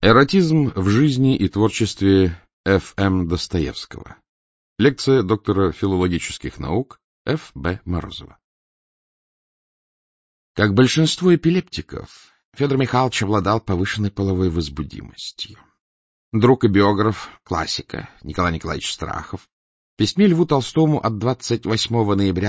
Эротизм в жизни и творчестве Ф.М. Достоевского. Лекция доктора филологических наук Ф.Б. Морозова. Как большинство эпилептиков, Федор Михайлович обладал повышенной половой возбудимостью. Друг и биограф, классика Николай Николаевич Страхов в письме Льву Толстому от 28 ноября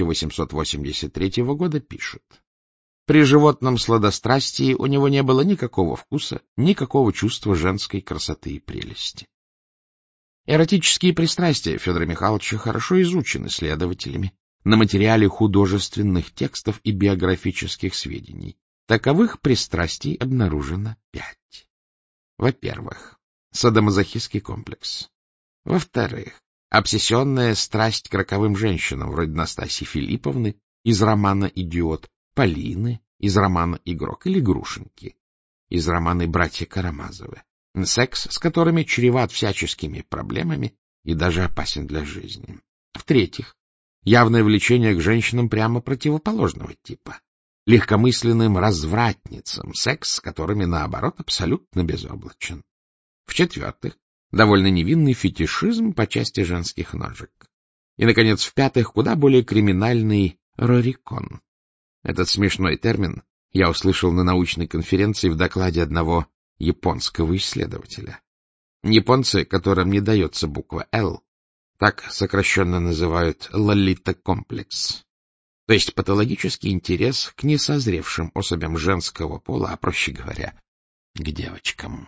1883 года пишет: «При животном сладострастии у него не было никакого вкуса, никакого чувства женской красоты и прелести». Эротические пристрастия Федора Михайловича хорошо изучены следователями на материале художественных текстов и биографических сведений. Таковых пристрастий обнаружено 5. Во-первых, садомазохистский комплекс. Во-вторых, обсессионная страсть к роковым женщинам, вроде Настасьи Филипповны из романа «Идиот», Полины из романа «Игрок» или Грушинки из романа «Братья Карамазовы», секс с которыми чреват всяческими проблемами и даже опасен для жизни. В-третьих, явное влечение к женщинам прямо противоположного типа, легкомысленным развратницам, секс с которыми, наоборот, абсолютно безоблачен. В-четвертых, довольно невинный фетишизм по части женских ножек. И, наконец, в-пятых, куда более криминальный рорикон. Этот смешной термин я услышал на научной конференции в докладе одного японского исследователя. Японцы, которым не дается буква «Л», так сокращенно называют лолита-комплекс, то есть патологический интерес к несозревшим особям женского пола, а, проще говоря, к девочкам.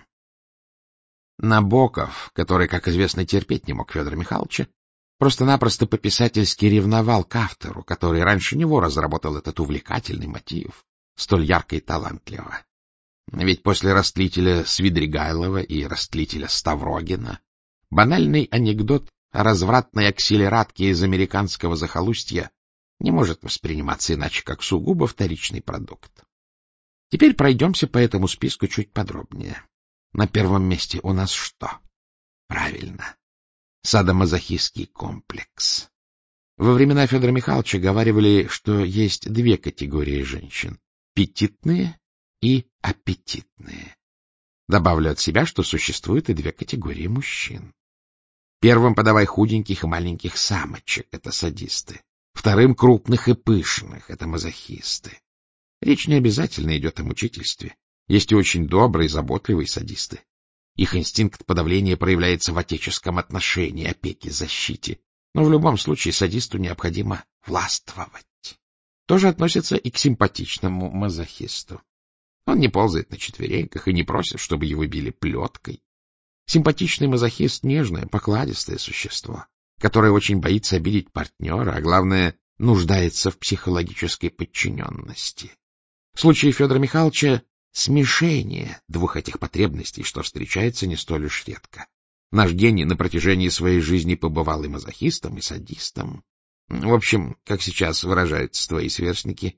Набоков, который, как известно, терпеть не мог Федора Михайловича, просто-напросто по-писательски ревновал к автору, который раньше него разработал этот увлекательный мотив, столь ярко и талантливо. Ведь после растлителя Свидригайлова и растлителя Ставрогина банальный анекдот о развратной акселератке из американского захолустья не может восприниматься иначе, как сугубо вторичный продукт. Теперь пройдемся по этому списку чуть подробнее. На первом месте у нас что? Правильно. Садомазохистский комплекс. Во времена Федора Михайловича говаривали, что есть две категории женщин — петитные и аппетитные. Добавлю от себя, что существует и две категории мужчин. Первым подавай худеньких и маленьких самочек — это садисты. Вторым — крупных и пышных — это мазохисты. Речь не обязательно идет о мучительстве. Есть и очень добрые, заботливые садисты. Их инстинкт подавления проявляется в отеческом отношении, опеке, защите. Но в любом случае садисту необходимо властвовать. То же относится и к симпатичному мазохисту. Он не ползает на четвереньках и не просит, чтобы его били плеткой. Симпатичный мазохист — нежное, покладистое существо, которое очень боится обидеть партнера, а главное, нуждается в психологической подчиненности. В случае Федора Михайловича смешение двух этих потребностей, что встречается не столь уж редко. Наш гений на протяжении своей жизни побывал и мазохистом, и садистом. В общем, как сейчас выражаются твои сверстники,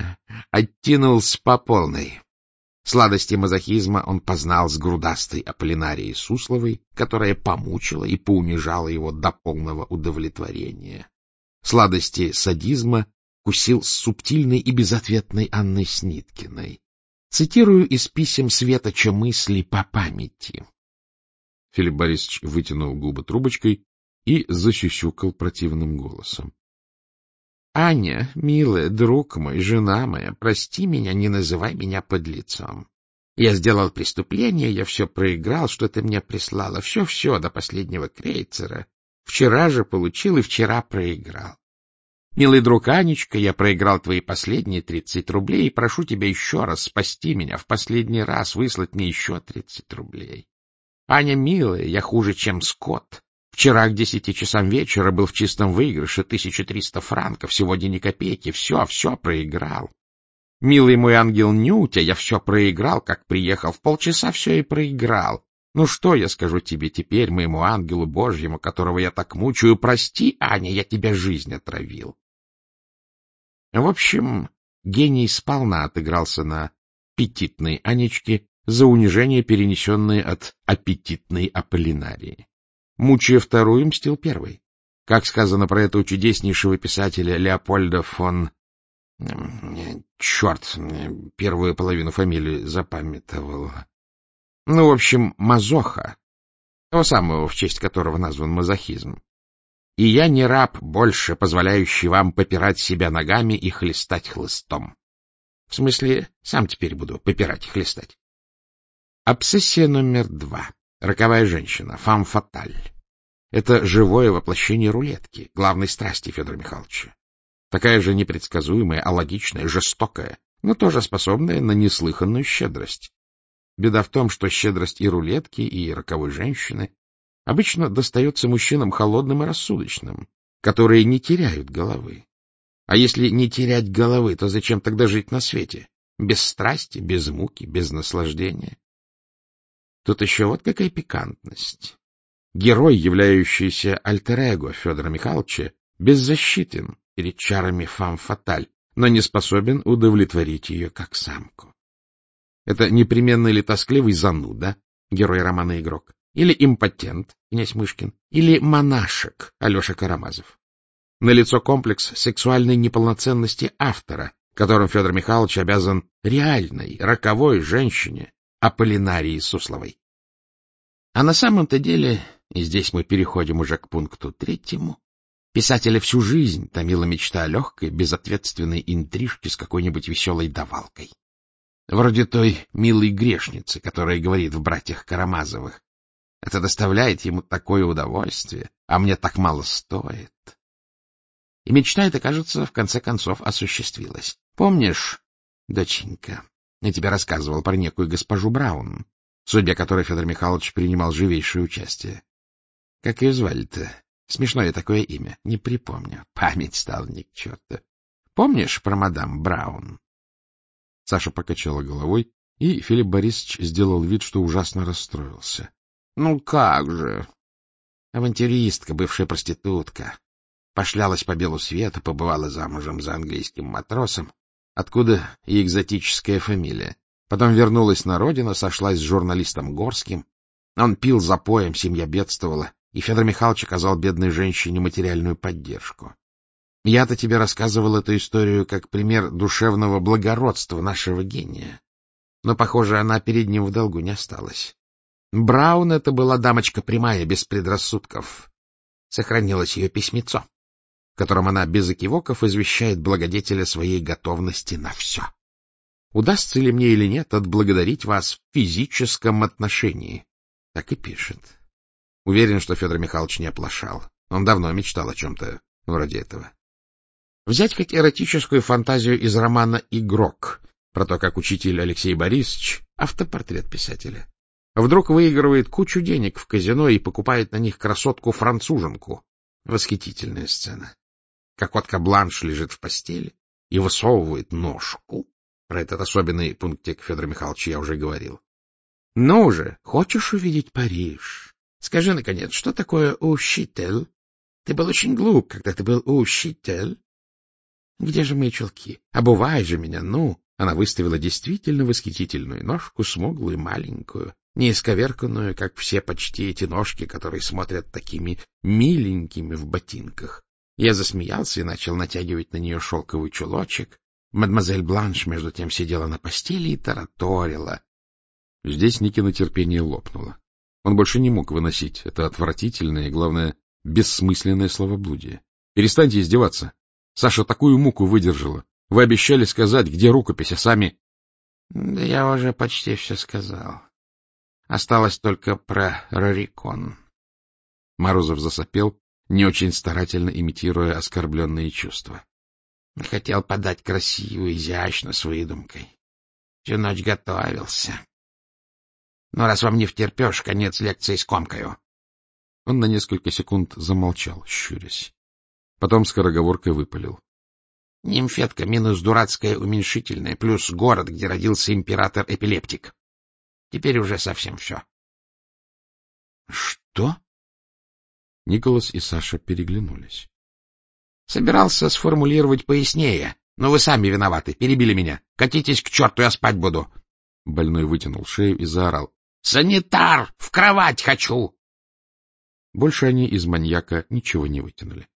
оттянулся по полной. Сладости мазохизма он познал с грудастой Аполлинарией Сусловой, которая помучила и поунижала его до полного удовлетворения. Сладости садизма кусил с субтильной и безответной Анной Сниткиной. Цитирую из писем Светоча мысли по памяти. Филипп Борисович вытянул губы трубочкой и засюсюкал противным голосом. — Аня, милая, друг мой, жена моя, прости меня, не называй меня подлецом. Я сделал преступление, я все проиграл, что ты мне прислала, все до последнего крейцера. Вчера же получил и вчера проиграл. Милый друг Анечка, я проиграл твои последние 30 рублей и прошу тебя еще раз спасти меня, в последний раз выслать мне еще 30 рублей. Аня, милая, я хуже, чем скот. Вчера к 10 часам вечера был в чистом выигрыше 1300 франков, сегодня ни копейки, все проиграл. Милый мой ангел Нютя, я все проиграл, как приехал, в полчаса все и проиграл. Ну что я скажу тебе теперь, моему ангелу Божьему, которого я так мучаю? Прости, Аня, я тебя жизнь отравил. В общем, гений сполна отыгрался на аппетитной Анечке за унижение, перенесенное от аппетитной Аполлинарии. Мучая вторую, мстил первой. Как сказано про этого чудеснейшего писателя Леопольда фон... Черт, первую половину фамилии запамятовал. Ну, в общем, мазоха, того самого, в честь которого назван мазохизм. И я не раб, больше позволяющий вам попирать себя ногами и хлестать хлыстом. В смысле, сам теперь буду попирать и хлестать. Обсессия номер 2. Роковая женщина, фам фаталь. Это живое воплощение рулетки, главной страсти Федора Михайловича. Такая же непредсказуемая, алогичная, жестокая, но тоже способная на неслыханную щедрость. Беда в том, что щедрость и рулетки, и роковой женщины обычно достается мужчинам холодным и рассудочным, которые не теряют головы. А если не терять головы, то зачем тогда жить на свете? Без страсти, без муки, без наслаждения. Тут еще вот какая пикантность. Герой, являющийся альтер-эго Федора Михайловича, беззащитен перед чарами фам-фаталь, но не способен удовлетворить ее как самку. Это непременно или тоскливый зануда, герой романа «Игрок», или импотент, князь Мышкин, или монашек, Алеша Карамазов. Налицо комплекс сексуальной неполноценности автора, которым Федор Михайлович обязан реальной, роковой женщине, Аполлинарии Сусловой. А на самом-то деле, и здесь мы переходим уже к пункту 3, писателя всю жизнь томила мечта о легкой, безответственной интрижке с какой-нибудь веселой давалкой. Вроде той милой грешницы, которая говорит в «Братьях Карамазовых». Это доставляет ему такое удовольствие, а мне так мало стоит. И мечта эта, кажется, в конце концов осуществилась. Помнишь, доченька, я тебе рассказывал про некую госпожу Браун, в судьбе которой Федор Михайлович принимал живейшее участие. Как ее звали-то? Смешное такое имя. Не припомню. Память стала ни к черту. Помнишь про мадам Браун? Саша покачала головой, и Филипп Борисович сделал вид, что ужасно расстроился. — Ну как же? Авантюристка, бывшая проститутка. Пошлялась по белу свету, побывала замужем за английским матросом, откуда и экзотическая фамилия. Потом вернулась на родину, сошлась с журналистом Горским. Он пил запоем, семья бедствовала, и Федор Михайлович оказал бедной женщине материальную поддержку. Я-то тебе рассказывал эту историю как пример душевного благородства нашего гения. Но, похоже, она перед ним в долгу не осталась. Браун — это была дамочка прямая, без предрассудков. Сохранилось ее письмецо, в котором она без экивоков извещает благодетеля своей готовности на все. Удастся ли мне или нет отблагодарить вас в физическом отношении? Так и пишет. Уверен, что Федор Михайлович не оплошал. Он давно мечтал о чем-то вроде этого. Взять хоть эротическую фантазию из романа «Игрок», про то, как учитель Алексей Борисович, автопортрет писателя, вдруг выигрывает кучу денег в казино и покупает на них красотку-француженку. Восхитительная сцена. Кокотка Бланш лежит в постели и высовывает ножку. Про этот особенный пунктик Федора Михайловича я уже говорил. Ну же, хочешь увидеть Париж? Скажи, наконец, что такое учитель? Ты был очень глуп, когда ты был учитель. Где же мои чулки? Обувай же меня, ну! Она выставила действительно восхитительную ножку, смуглую, маленькую, не исковерканную, как все почти эти ножки, которые смотрят такими миленькими в ботинках. Я засмеялся и начал натягивать на нее шелковый чулочек. Мадемуазель Бланш, между тем, сидела на постели и тараторила. Здесь Никино терпение лопнуло. Он больше не мог выносить это отвратительное и, главное, бессмысленное словоблудие. Перестаньте издеваться. Саша такую муку выдержала. Вы обещали сказать, где рукопись, а сами... Да я уже почти все сказал. Осталось только про Рарикон. Морозов засопел, не очень старательно имитируя оскорбленные чувства. Хотел подать красиво, изящно, с выдумкой. Всю ночь готовился. Но раз вам не втерпешь, конец лекции скомкаю. Он на несколько секунд замолчал, щурясь. Потом скороговоркой выпалил. Нимфетка минус дурацкое уменьшительное, плюс город, где родился император-эпилептик. Теперь уже совсем все. — Что? Николас и Саша переглянулись. — Собирался сформулировать пояснее, но вы сами виноваты, перебили меня. Катитесь к черту, я спать буду. Больной вытянул шею и заорал. — Санитар! В кровать хочу! Больше они из маньяка ничего не вытянули.